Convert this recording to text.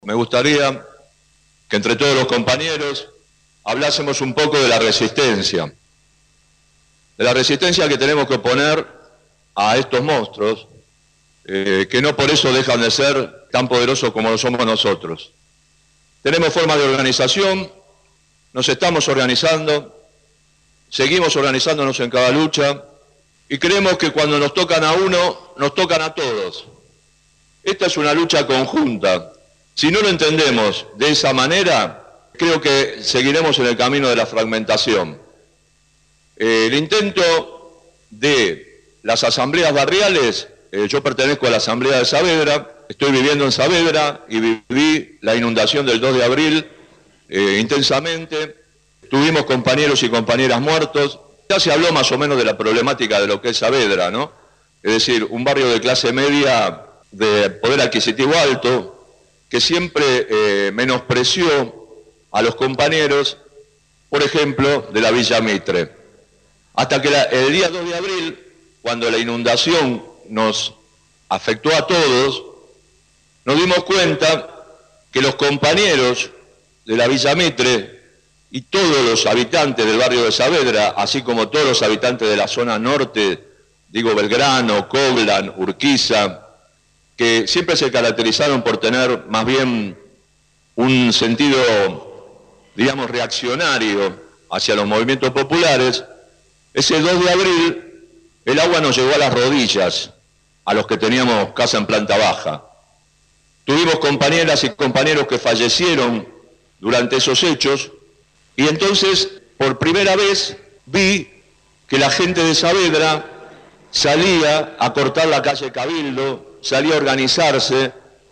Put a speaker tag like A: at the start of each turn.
A: Me gustaría que entre todos los compañeros hablásemos un poco de la resistencia que tenemos que oponer a estos monstruos, que no por eso dejan de ser tan poderosos como lo somos nosotros. Tenemos formas de organización, nos estamos organizando, seguimos organizándonos en cada lucha y creemos que cuando nos tocan a uno, nos tocan a todos. Esta es una lucha conjunta. Si no lo entendemos de esa manera, creo que seguiremos en el camino de la fragmentación. El intento de las asambleas barriales, yo pertenezco a la Asamblea de Saavedra, estoy viviendo en Saavedra y viví la inundación del 2 de abril intensamente. Tuvimos compañeros y compañeras muertos. Ya se habló más o menos de la problemática de lo que es Saavedra, ¿no? Es decir, un barrio de clase media de poder adquisitivo alto, que siempre menospreció a los compañeros, por ejemplo, de la Villa Mitre. Hasta que el día 2 de abril, cuando la inundación nos afectó a todos, nos dimos cuenta que los compañeros de la Villa Mitre y todos los habitantes del barrio de Saavedra, así como todos los habitantes de la zona norte, digo Belgrano, Coglan, Urquiza, que siempre se caracterizaron por tener más bien un sentido, digamos, reaccionario hacia los movimientos populares, ese 2 de abril el agua nos llegó a las rodillas, a los que teníamos casa en planta baja. Tuvimos compañeras y compañeros que fallecieron durante esos hechos, y entonces, por primera vez, vi que la gente de Saavedra salía a cortar la calle Cabildo, salía a organizarse,